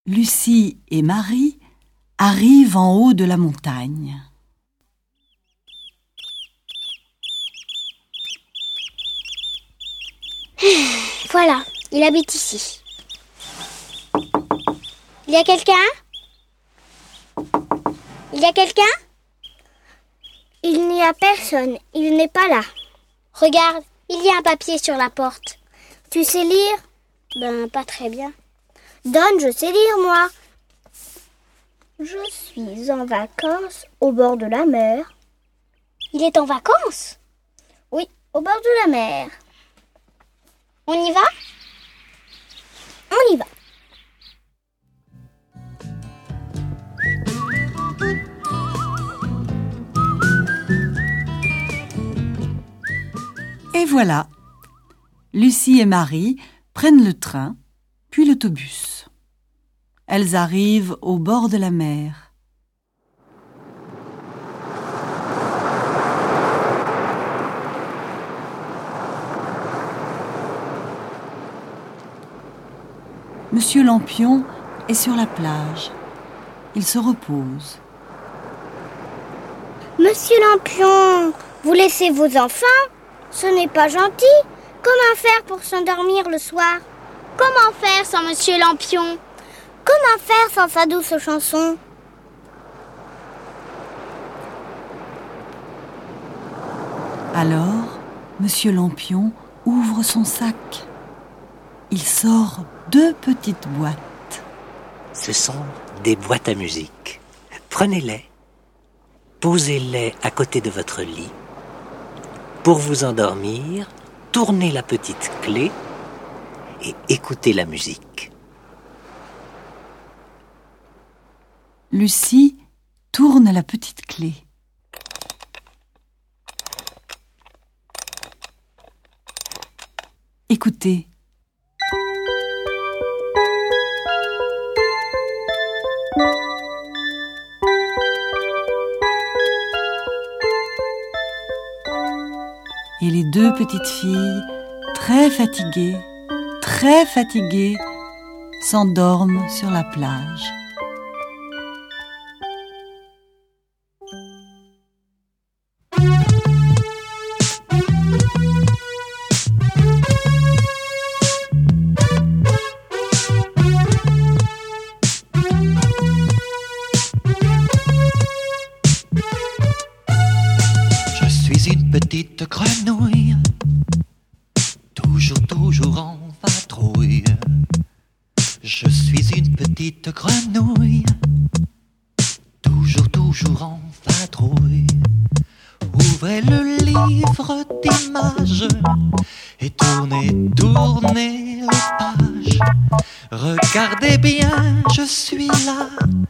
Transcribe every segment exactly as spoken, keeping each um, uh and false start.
Lucie et Marie arrivent en haut de la montagne. Voilà, il habite ici. Il y a quelqu'un ? Il y a quelqu'un ? Il n'y a personne, il n'est pas là. Regarde, il y a un papier sur la porte. Tu sais lire ? Ben, pas très bien. Donne, je sais lire, moi. Je suis en vacances au bord de la mer. Il est en vacances ? Oui, au bord de la mer. On y va ? On y va. Et voilà, Lucie et Marie prennent le train, puis l'autobus. Elles arrivent au bord de la mer. Monsieur Lampion est sur la plage. Il se repose. Monsieur Lampion, vous laissez vos enfants ? Ce n'est pas gentil. Comment faire pour s'endormir le soir ? Comment faire sans Monsieur Lampion ? Comment faire sans sa douce chanson ? Alors, Monsieur Lampion ouvre son sac. Il sort deux petites boîtes. Ce sont des boîtes à musique. Prenez-les, posez-les à côté de votre lit. Pour vous endormir, tournez la petite clé et écoutez la musique. Lucie tourne la petite clé. Écoutez. Et les deux petites filles, très fatiguées, très fatiguées, s'endorment sur la plage. Petite grenouille, toujours, toujours en vadrouille. Je suis une petite grenouille, toujours, toujours en vadrouille. Ouvrez le livre d'images et tournez, tournez les pages. Regardez bien, je suis là.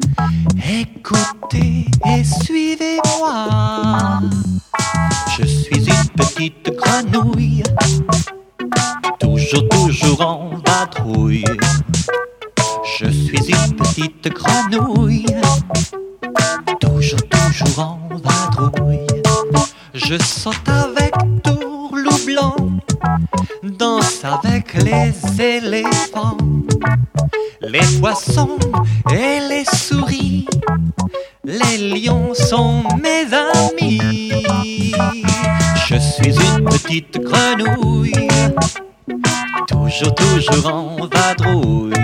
Écoutez et suivez-moi. Je suis une petite grenouille, toujours, toujours en vadrouille. Je suis une petite grenouille, toujours, toujours en vadrouille. Je saute avec Tourlou blanc, danse avec les éléphants, les poissons et les souris. Les lions sont mes amis. Je suis une petite grenouille, toujours, toujours en vadrouille.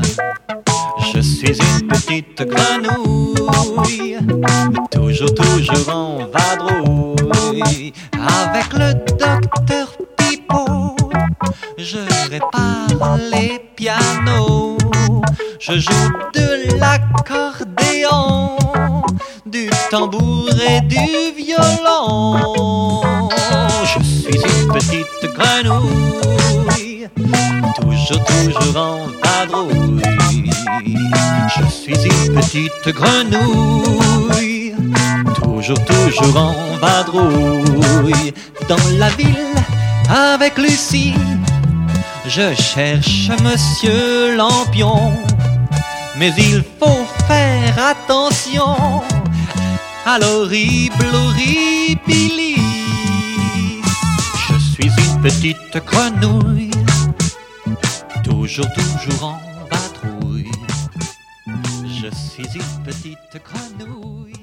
Je suis une petite grenouille, toujours, toujours en vadrouille. Avec le docteur Pipo, je répare les pianos. Je joue de l'accordéon, du tambour et du violon. Je suis une petite grenouille, toujours, toujours en vadrouille. Je suis une petite grenouille, toujours, toujours en vadrouille. Dans la ville, avec Lucie, je cherche Monsieur Lampion. Mais il faut faire attention à l'horrible horribilis. Je suis une petite grenouille, toujours, toujours en vadrouille. Je suis une petite grenouille.